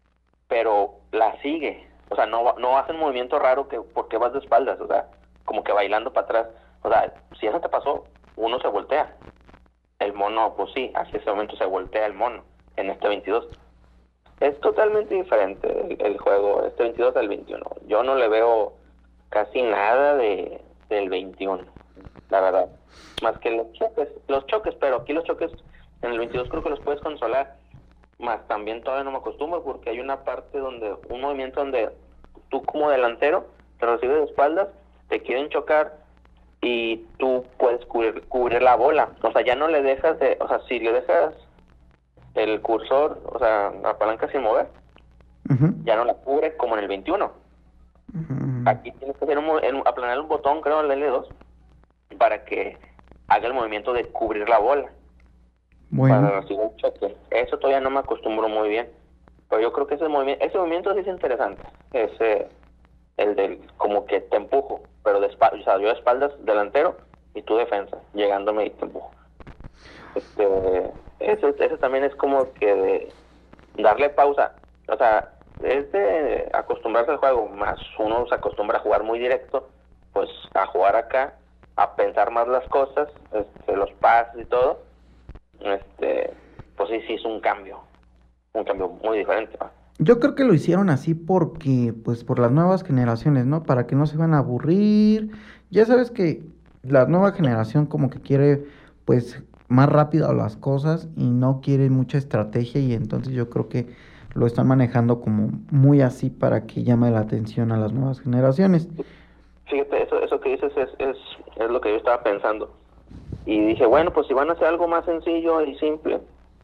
pero la sigue. O sea, no, no hace un movimiento raro que porque vas de espaldas, o sea, como que bailando para atrás. O sea, si eso te pasó, uno se voltea. El mono, pues sí, hacia ese momento se voltea el mono en este veintidós. Es totalmente diferente el, el juego, este veintidós al veintiuno. Yo no le veo casi nada de del veintiuno, la verdad. Más que los choques, los choques, pero aquí los choques en el veintidós creo que los puedes controlar. Más también todavía no me acostumbro porque hay una parte donde, un movimiento donde tú como delantero te recibes de espaldas, te quieren chocar y tú puedes cubrir, cubrir la bola. O sea, ya no le dejas de, o sea, si le dejas el cursor, o sea, la palanca sin mover, uh-huh. ya no la cubre como en el veintiuno. Uh-huh. Aquí tienes que hacer un, aplanar un botón, creo, en el L dos, para que haga el movimiento de cubrir la bola. Bueno. Para recibir el choque. Eso todavía no me acostumbro muy bien. Pero yo creo que ese movimiento, ese movimiento sí es interesante. Ese, el del, como que te empujo, pero de espaldas, o sea, yo de espaldas delantero y tú defensa, llegándome y te empujo. Este, ese, ese también es como que de darle pausa. O sea, es de acostumbrarse al juego, más uno se acostumbra a jugar muy directo, pues a jugar acá, a pensar más las cosas, este, los pases y todo. Este, pues sí, sí es un cambio, un cambio muy diferente, ¿no? Yo creo que lo hicieron así porque, pues, por las nuevas generaciones, ¿no? Para que no se van a aburrir. Ya sabes que la nueva generación como que quiere, pues, más rápido las cosas y no quiere mucha estrategia, y entonces yo creo que lo están manejando como muy así para que llame la atención a las nuevas generaciones. Fíjate, eso, eso que dices es, es, es lo que yo estaba pensando. Y dije, bueno, pues si van a hacer algo más sencillo y simple,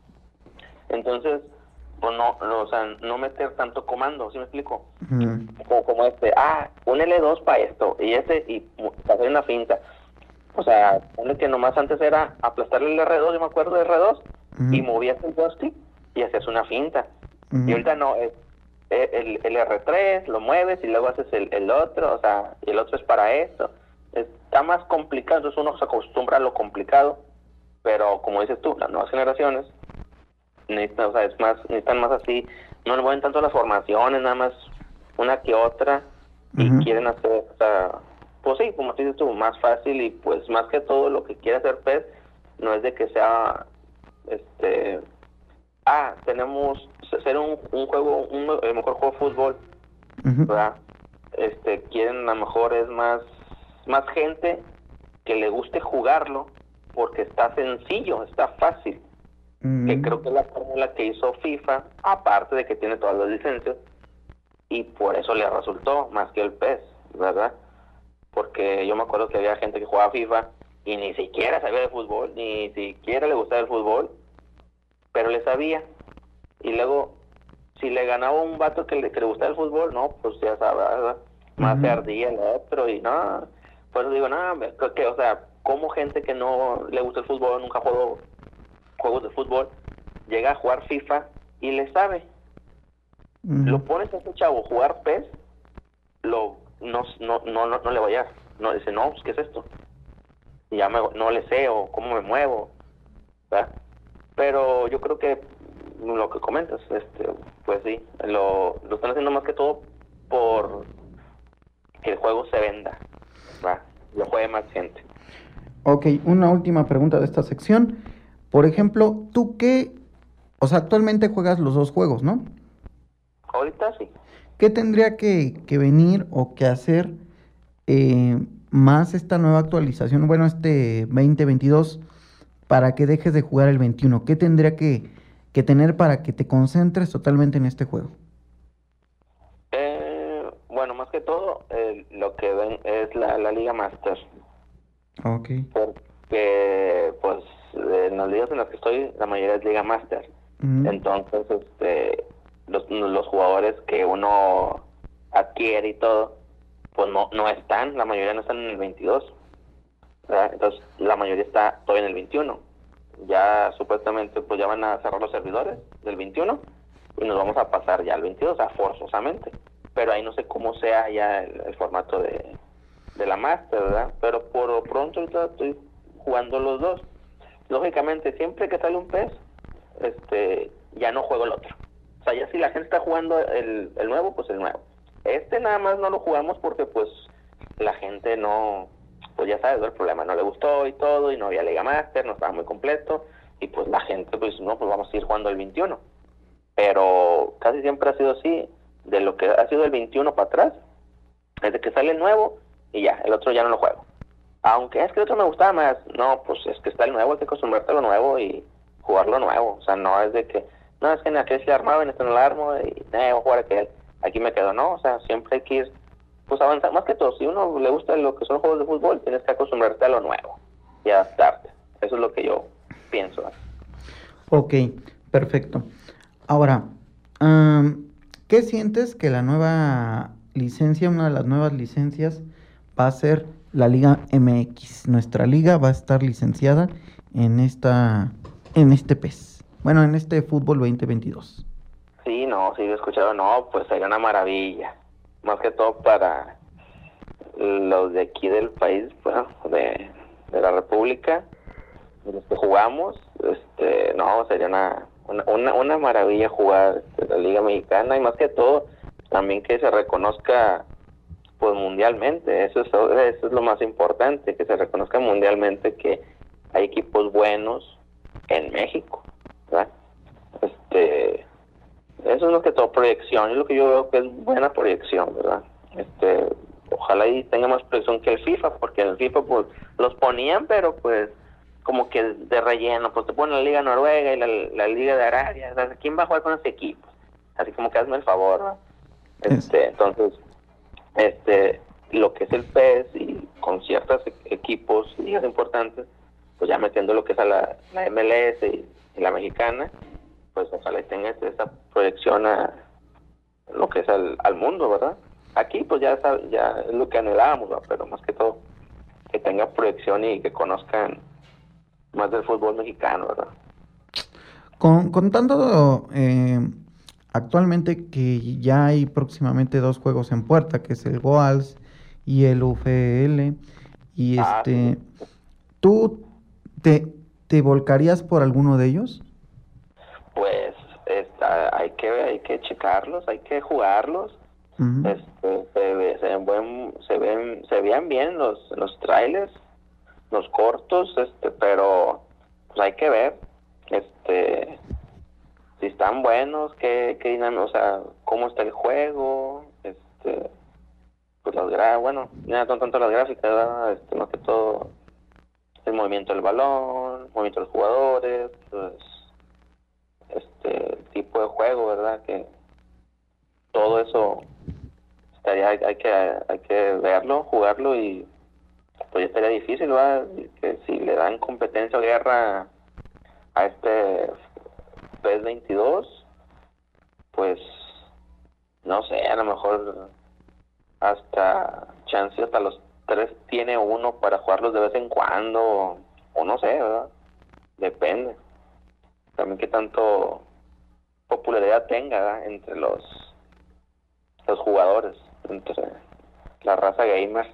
entonces, pues no, no, o sea, no meter tanto comando, ¿sí me explico? Uh-huh. Como, como este, ah, un L dos para esto, y este, y para hacer una finta. O sea, pone que nomás antes era aplastarle el R dos, yo me acuerdo de R dos, uh-huh. y movías el joystick y hacías una finta. Uh-huh. Y ahorita no, es el, el R tres, lo mueves y luego haces el, el otro, o sea, y el otro es para esto. Está más complicado, entonces uno se acostumbra a lo complicado, pero como dices tú, las nuevas generaciones necesitan, o sea, es más, necesitan más así, no le mueven tanto las formaciones, nada más una que otra, y uh-huh. quieren hacer, o sea, pues sí, como dices tú, más fácil, y pues más que todo lo que quiere hacer P E S no es de que sea, este, ah, tenemos, ser un, un juego, un, el mejor juego de fútbol, uh-huh. ¿verdad? Este, quieren a lo mejor es más más gente que le guste jugarlo porque está sencillo, está fácil, mm. que creo que es la fórmula que hizo FIFA, aparte de que tiene todas las licencias, y por eso le resultó más que el P E S, ¿verdad? Porque yo me acuerdo que había gente que jugaba FIFA y ni siquiera sabía de fútbol, ni siquiera le gustaba el fútbol, pero le sabía, y luego si le ganaba un vato que le, que le gustaba el fútbol, no, pues ya sabes, ¿verdad? Más uh-huh. se ardía el otro, y no, por eso digo, no, que, o sea, como gente que no le gusta el fútbol, nunca jugó juegos de fútbol, llega a jugar FIFA y le sabe. Uh-huh. Lo pones a ese chavo jugar P E S, lo, no, no, no, no, no le vaya, no, dice, no, pues, ¿qué es esto? Y ya me, no le sé, o cómo me muevo, ¿verdad? Pero yo creo que lo que comentas, este, pues sí, lo, lo están haciendo más que todo por que el juego se venda, ¿va? Lo juegue más gente. Ok, una última pregunta de esta sección. Por ejemplo, ¿tú qué? O sea, actualmente juegas los dos juegos, ¿no? Ahorita sí. ¿Qué tendría que, que venir o que hacer eh, más esta nueva actualización, bueno, este veinte veintidós, para que dejes de jugar el veintiuno? ¿Qué tendría que, que tener para que te concentres totalmente en este juego? Bueno, más que todo, eh, lo que ven es la, la Liga Master. Ok. Porque, pues, en las ligas en las que estoy, la mayoría es Liga Master. Mm. Entonces, este, los, los jugadores que uno adquiere y todo, pues no no están, la mayoría no están en el veintidós, ¿verdad? Entonces, la mayoría está todavía en el veintiuno. Ya, supuestamente, pues ya van a cerrar los servidores del veintiuno y nos vamos a pasar ya al veintidós, o sea, forzosamente. Pero ahí no sé cómo sea ya el, el formato de, de la Master, ¿verdad? Pero por lo pronto ahorita estoy jugando los dos. Lógicamente, siempre que sale un P E S, este, ya no juego el otro. O sea, ya si la gente está jugando el, el nuevo, pues el nuevo. Este nada más no lo jugamos porque pues la gente no, pues ya sabes, el problema, no le gustó y todo, y no había Liga Master, no estaba muy completo, y pues la gente, pues no, pues vamos a ir jugando el veintiuno. Pero casi siempre ha sido así, de lo que ha sido el veintiuno para atrás, desde que sale el nuevo, y ya, el otro ya no lo juego. Aunque es que el otro me gustaba más, no, pues es que está el nuevo, hay que acostumbrarte a lo nuevo y jugar lo nuevo. O sea, no es de que, no, es que en aquel se armaba, en este no lo armo, y eh, voy a jugar aquel, aquí me quedo, no, o sea, siempre hay que ir, pues avanzar, más que todo, si uno le gusta lo que son juegos de fútbol, tienes que acostumbrarte a lo nuevo y adaptarte. Eso es lo que yo pienso. Ok, perfecto. Ahora, um, ¿qué sientes que la nueva licencia, una de las nuevas licencias, va a ser la Liga M X? Nuestra liga va a estar licenciada en esta, en este P E S. Bueno, en este Fútbol veinte veintidós. Sí, no, sí, he escuchado, no, pues sería una maravilla. Más que todo para los de aquí del país, bueno, de, de la República, de los que jugamos, este, no, sería una, una, una, una maravilla jugar la Liga Mexicana, y más que todo, también que se reconozca pues mundialmente. Eso es, eso es lo más importante, que se reconozca mundialmente que hay equipos buenos en México, ¿verdad? Este, eso es lo que todo, proyección, es lo que yo veo que es buena proyección, ¿verdad? Este, ojalá y tenga más proyección que el FIFA, porque en el FIFA pues los ponían, pero pues como que de relleno, pues te ponen la Liga Noruega y la, la Liga de Arabia, o sea, ¿quién va a jugar con ese equipo? Así como que hazme el favor, ¿verdad? Este, entonces, este, lo que es el P E S y con ciertos equipos, ligas importantes, pues ya metiendo lo que es a la, la M L S y, y la mexicana, pues ojalá tenga esa proyección a lo que es al, al mundo, ¿verdad? Aquí pues ya, ya es lo que anhelábamos, ¿verdad? Pero más que todo que tenga proyección y que conozcan más del fútbol mexicano, ¿verdad? Con, contando eh, actualmente que ya hay próximamente dos juegos en puerta, que es el Goals y el U F L, y ah, este, sí. ¿tú te, te volcarías por alguno de ellos? Pues está, hay que hay que checarlos, hay que jugarlos. Uh-huh. Este, se, ve, se ven buen, se ven se vean bien los los trailers, los cortos, este, pero pues hay que ver, este, si están buenos, qué qué dinámico, o sea, cómo está el juego, este, pues las gra bueno, no tanto, tanto las gráficas, ¿verdad? Este, más que todo el movimiento del balón, el movimiento de los jugadores, pues, este, el tipo de juego, ¿verdad? Que todo eso estaría, hay, hay que hay que verlo, jugarlo, y pues estaría difícil, ¿verdad? Que si le dan competencia o guerra a este P E S veintidós, pues no sé, a lo mejor hasta chance hasta los tres tiene uno para jugarlos de vez en cuando, o, o no sé, ¿verdad? Depende también qué tanto popularidad tenga, ¿verdad? Entre los los jugadores, entre la raza gamer.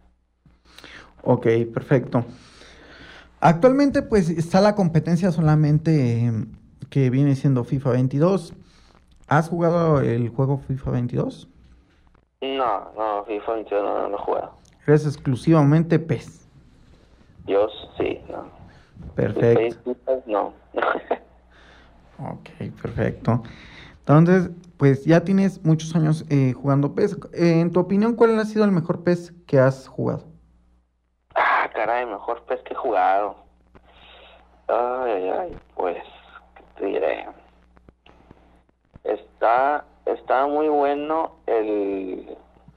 Ok, perfecto. Actualmente pues está la competencia solamente eh, que viene siendo FIFA veintidós. ¿Has jugado el juego FIFA veintidós? No, no, FIFA veintidós no, no, no he jugado. ¿Eres exclusivamente P E S? Yo sí, no. Perfecto. No. Ok, perfecto. Entonces, pues ya tienes muchos años eh, jugando P E S. Eh, en tu opinión, ¿cuál ha sido el mejor P E S que has jugado? Ah, caray, mejor P E S que he jugado. Ay, ay, ay, pues, ¿qué te diré? Está, está muy bueno el,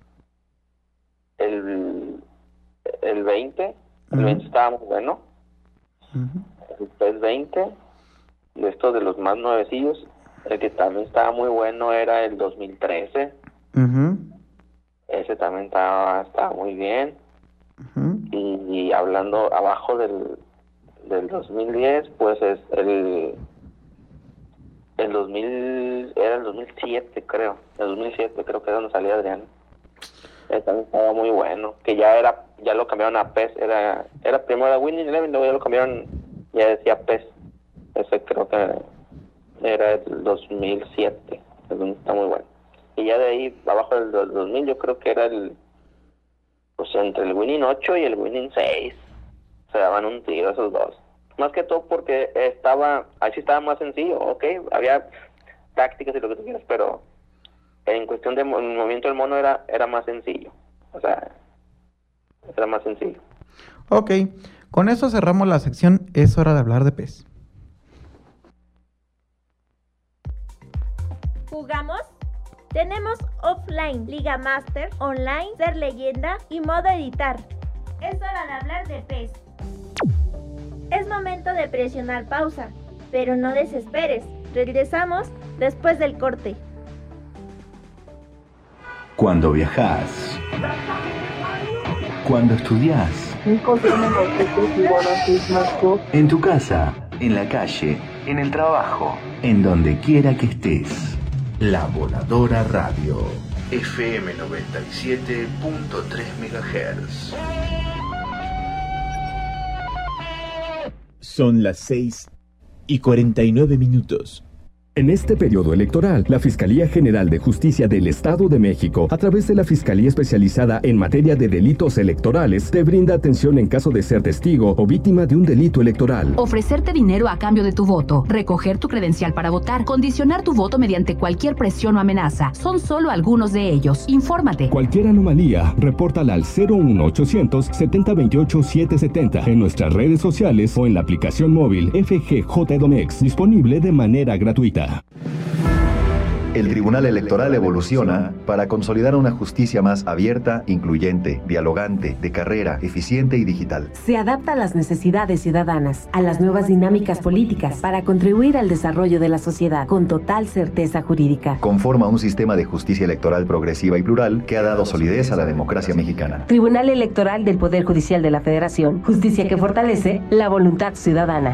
el, el veinte. El uh-huh. veinte estaba muy bueno. Uh-huh. El P E S veinte, de estos de los más nuevecillos. El que también estaba muy bueno era el dos mil trece. Uh-huh. Ese también estaba, estaba muy bien. Uh-huh. Y, y hablando abajo del, del dos mil diez, pues es el el dos mil, era el dos mil siete, creo. El dos mil siete creo que es donde salía Adrián. Ese también estaba muy bueno. Que ya era, ya lo cambiaron a P E S. Era, era primero era Winning Eleven, luego ya lo cambiaron, ya decía P E S. Ese creo que era el dos mil siete, está muy bueno. Y ya de ahí, abajo del dos mil, yo creo que era el, pues entre el Winning ocho y el Winning seis, se daban un tiro esos dos. Más que todo porque estaba, ahí sí estaba más sencillo, ok, había tácticas y lo que tú quieras, pero en cuestión de mo- movimiento del mono era, era más sencillo, o sea, era más sencillo. Ok, con eso cerramos la sección, es hora de hablar de P E S. ¿Jugamos? Tenemos offline, Liga Master, online, ser leyenda y modo editar. Es hora de hablar de P E S. Es momento de presionar pausa, pero no desesperes. Regresamos después del corte. Cuando viajas, cuando estudias, en tu casa, en la calle, en el trabajo, en donde quiera que estés. La Voladora Radio, F M noventa y siete punto tres megahertz. Son las seis y cuarenta y nueve minutos. En este periodo electoral, la Fiscalía General de Justicia del Estado de México, a través de la Fiscalía Especializada en Materia de Delitos Electorales, te brinda atención en caso de ser testigo o víctima de un delito electoral. Ofrecerte dinero a cambio de tu voto, recoger tu credencial para votar, condicionar tu voto mediante cualquier presión o amenaza. Son solo algunos de ellos. Infórmate. Cualquier anomalía, repórtala al cero uno ochocientos setenta veintiocho setecientos setenta en nuestras redes sociales o en la aplicación móvil F G J Edomex, disponible de manera gratuita. El Tribunal Electoral evoluciona para consolidar una justicia más abierta, incluyente, dialogante, de carrera, eficiente y digital. Se adapta a las necesidades ciudadanas, a las nuevas dinámicas políticas, para contribuir al desarrollo de la sociedad con total certeza jurídica. Conforma un sistema de justicia electoral progresiva y plural que ha dado solidez a la democracia mexicana. Tribunal Electoral del Poder Judicial de la Federación. Justicia que fortalece la voluntad ciudadana.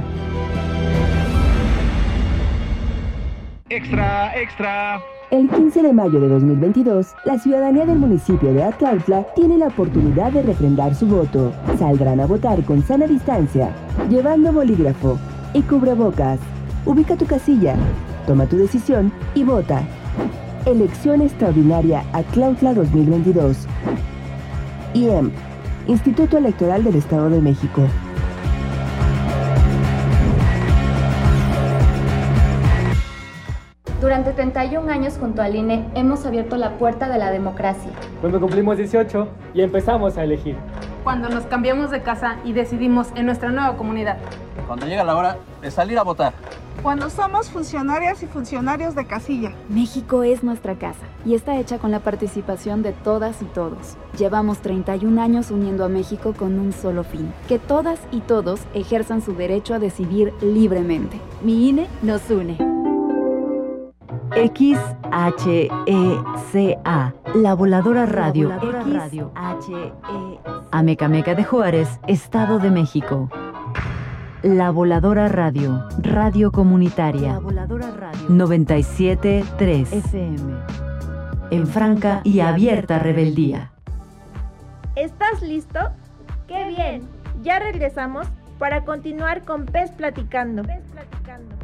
Extra, extra. El quince de mayo de dos mil veintidós, la ciudadanía del municipio de Atlautla tiene la oportunidad de refrendar su voto. Saldrán a votar con sana distancia, llevando bolígrafo y cubrebocas. Ubica tu casilla, toma tu decisión y vota. Elección Extraordinaria Atlautla dos mil veintidós. I E M, Instituto Electoral del Estado de México. Durante treinta y un años junto al I N E hemos abierto la puerta de la democracia. Cuando cumplimos dieciocho y empezamos a elegir. Cuando nos cambiamos de casa y decidimos en nuestra nueva comunidad. Cuando llega la hora de salir a votar. Cuando somos funcionarias y funcionarios de casilla. México es nuestra casa y está hecha con la participación de todas y todos. Llevamos treinta y un años uniendo a México con un solo fin: que todas y todos ejerzan su derecho a decidir libremente. Mi I N E nos une. X H E C A, La Voladora Radio, La Voladora X Radio. H E Amecameca de Juárez, Estado de México. La Voladora Radio, Radio Comunitaria, La Voladora Radio. noventa y siete punto tres F M. en franca y abierta rebeldía. ¿Estás listo? ¡Qué bien! Ya regresamos para continuar con P E S Platicando. P E S Platicando.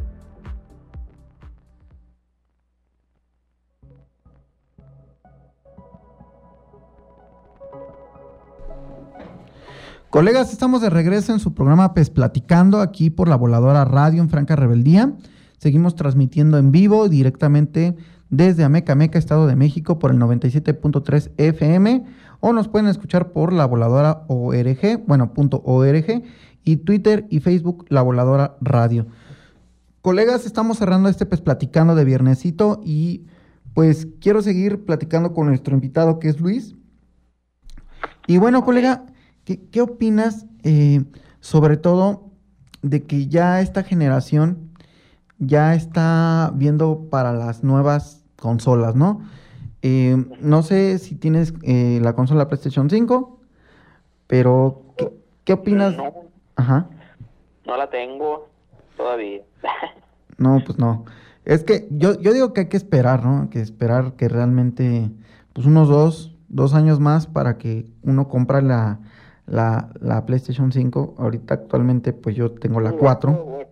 Colegas, estamos de regreso en su programa P E S Platicando, aquí por La Voladora Radio en franca rebeldía. Seguimos transmitiendo en vivo directamente desde Amecameca, Estado de México, por el noventa y siete punto tres F M, o nos pueden escuchar por La Voladora O R G, bueno, punto .org, y Twitter y Facebook La Voladora Radio. Colegas, estamos cerrando este P E S Platicando de viernesito y pues quiero seguir platicando con nuestro invitado, que es Luis. Y bueno, colega, ¿Qué, ¿Qué opinas eh, sobre todo de que ya esta generación ya está viendo para las nuevas consolas, ¿no? Eh, no sé si tienes eh, la consola PlayStation cinco, pero ¿qué, qué opinas? No, Ajá. no la tengo todavía. No, pues no. Es que yo, yo digo que hay que esperar, ¿no? Que esperar que realmente, pues unos dos, dos años más para que uno compre la... La, la PlayStation cinco. Ahorita actualmente pues yo tengo la cuatro.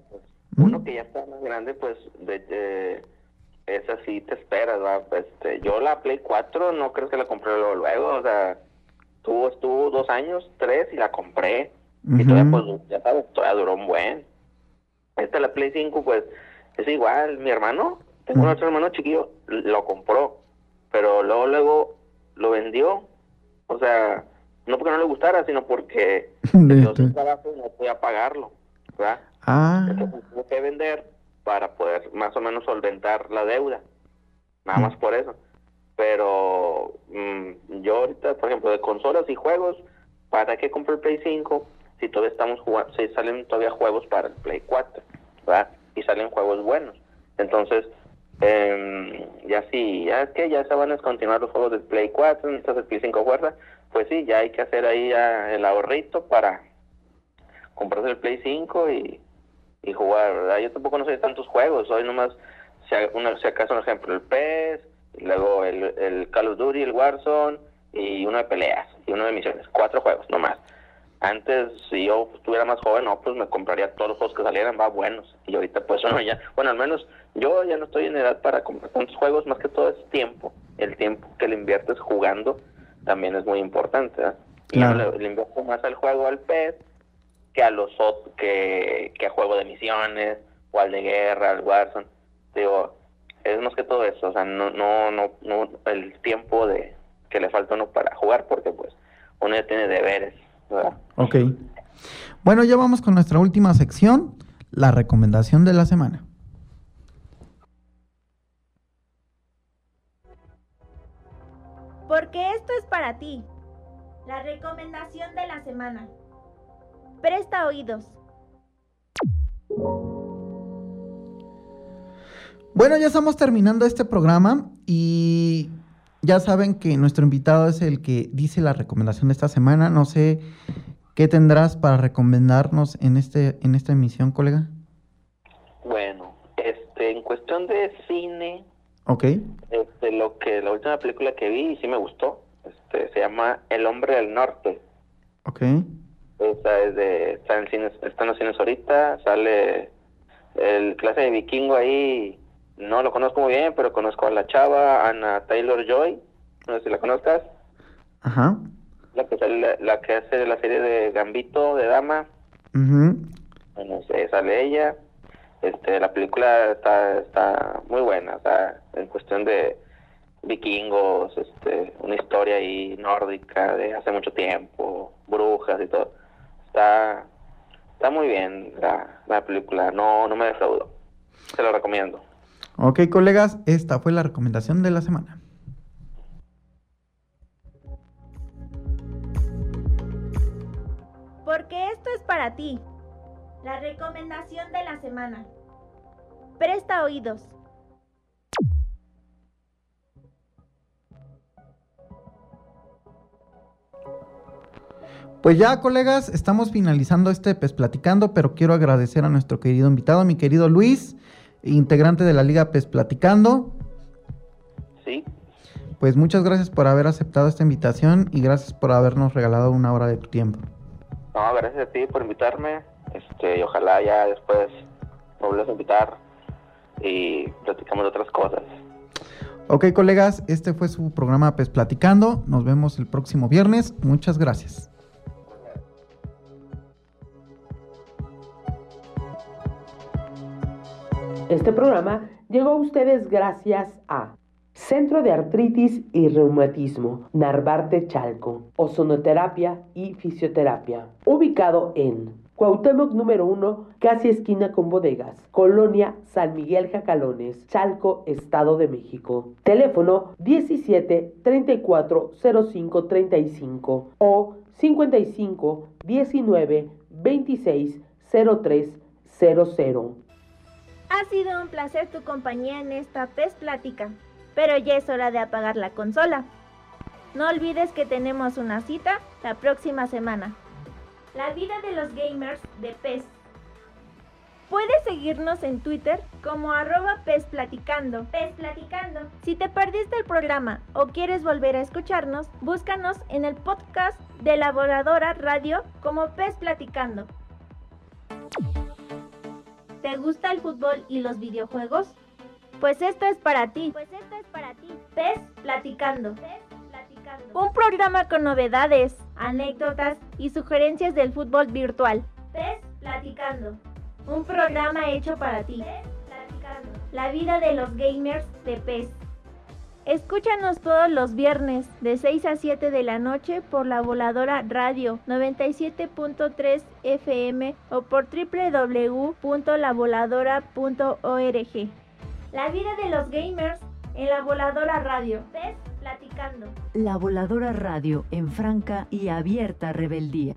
¿Mm? Uno que ya está más grande, pues, de, de, esa sí te esperas, ¿va? Este, yo la Play cuatro no creo que la compré luego, luego, o sea, estuvo, estuvo dos años, tres, y la compré. Uh-huh. Y todavía, pues, ya sabes, todavía duró un buen. Esta, la Play cinco, pues, es igual. Mi hermano, tengo uh-huh. un otro hermano chiquillo, lo compró, pero luego, luego lo vendió. O sea, no porque no le gustara, sino porque yo sin trabajo no podía pagarlo, ¿verdad? Ah. Entonces tuve que vender para poder más o menos solventar la deuda. Nada uh-huh. más por eso. Pero mmm, yo ahorita, por ejemplo, de consolas y juegos, ¿para qué compré el Play cinco? Si todavía estamos jugando, si salen todavía juegos para el Play cuatro, ¿verdad? Y salen juegos buenos. Entonces, eh, ya sí, ya es que ya se van a descontinuar los juegos del Play cuatro, necesitas el Play cinco fuerza, pues sí, ya hay que hacer ahí ya el ahorrito para comprarse el Play cinco y, y jugar, ¿verdad? Yo tampoco no sé de tantos juegos, soy nomás, si, una, si acaso un ejemplo, el P E S, y luego el, el Call of Duty, el Warzone, y uno de peleas, y uno de misiones, cuatro juegos nomás. Antes, si yo estuviera más joven, no, pues me compraría todos los juegos que salieran, va, buenos. Y ahorita, pues, uno ya, bueno, al menos yo ya no estoy en edad para comprar tantos juegos, más que todo es tiempo. El tiempo que le inviertes jugando también es muy importante, ¿eh? Claro. Y yo le, le invierto más al juego, al P E S, que a los otros, que, que a juego de misiones, o al de guerra, al Warzone. Digo, es más que todo eso, o sea, no, no, no, no el tiempo de que le falta a uno para jugar, porque, pues, uno ya tiene deberes. ¿Verdad? Ok. Bueno, ya vamos con nuestra última sección, la recomendación de la semana. Porque esto es para ti, la recomendación de la semana. Presta oídos. Bueno, ya estamos terminando este programa y ya saben que nuestro invitado es el que dice la recomendación de esta semana. No sé qué tendrás para recomendarnos en este en esta emisión, colega. Bueno, este, en cuestión de cine, okay, este, lo que la última película que vi y sí me gustó, este, se llama El Hombre del Norte. Okay. Esta es de, está en cines, está en los cines ahorita, sale el clase de vikingo ahí. No lo conozco muy bien, pero conozco a la chava, Anna Taylor-Joy, no sé si la conozcas. Ajá. La que, sale, la que hace la serie de Gambito, de Dama. Uh-huh. Bueno, se sale ella. Este, la película está está muy buena, o sea, en cuestión de vikingos, este, una historia ahí nórdica de hace mucho tiempo, brujas y todo. Está está muy bien la, la película, no, no me defraudó. Se lo recomiendo. Ok, colegas, esta fue la recomendación de la semana. Porque esto es para ti, la recomendación de la semana. Presta oídos. Pues ya, colegas, estamos finalizando este Pes Platicando, pero quiero agradecer a nuestro querido invitado, mi querido Luis, integrante de la Liga Pes Platicando. Sí. Pues muchas gracias por haber aceptado esta invitación y gracias por habernos regalado una hora de tu tiempo. No, gracias a ti por invitarme, este, y ojalá ya después me vuelvas a invitar y platicamos de otras cosas. Ok, colegas, este fue su programa Pes Platicando. Nos vemos el próximo viernes. Muchas gracias. Este programa llegó a ustedes gracias a Centro de Artritis y Reumatismo, Narvarte Chalco, Ozonoterapia y Fisioterapia, ubicado en Cuauhtémoc número uno, casi esquina con bodegas, Colonia San Miguel Jacalones, Chalco, Estado de México. Teléfono diecisiete, treinta y cuatro, cero cinco, treinta y cinco o cincuenta y cinco, diecinueve, veintiséis, cero tres cero cero. Ha sido un placer tu compañía en esta Pes Plática, pero ya es hora de apagar la consola. No olvides que tenemos una cita la próxima semana. La vida de los gamers de Pes. Puedes seguirnos en Twitter como arroba Pes Platicando. Pes Platicando. Si te perdiste el programa o quieres volver a escucharnos, búscanos en el podcast de La Voladora Radio como Pes Platicando. ¿Te gusta el fútbol y los videojuegos? Pues esto es para ti. Pues esto es para ti. PES Platicando. PES Platicando. Un programa con novedades, anécdotas y sugerencias del fútbol virtual. PES Platicando. Un programa hecho para ti. PES Platicando. La vida de los gamers de PES. Escúchanos todos los viernes de seis a siete de la noche por La Voladora Radio noventa y siete punto tres F M o por doble u doble u doble u punto la voladora punto org. La vida de los gamers en La Voladora Radio. PES Platicando. La Voladora Radio en franca y abierta rebeldía.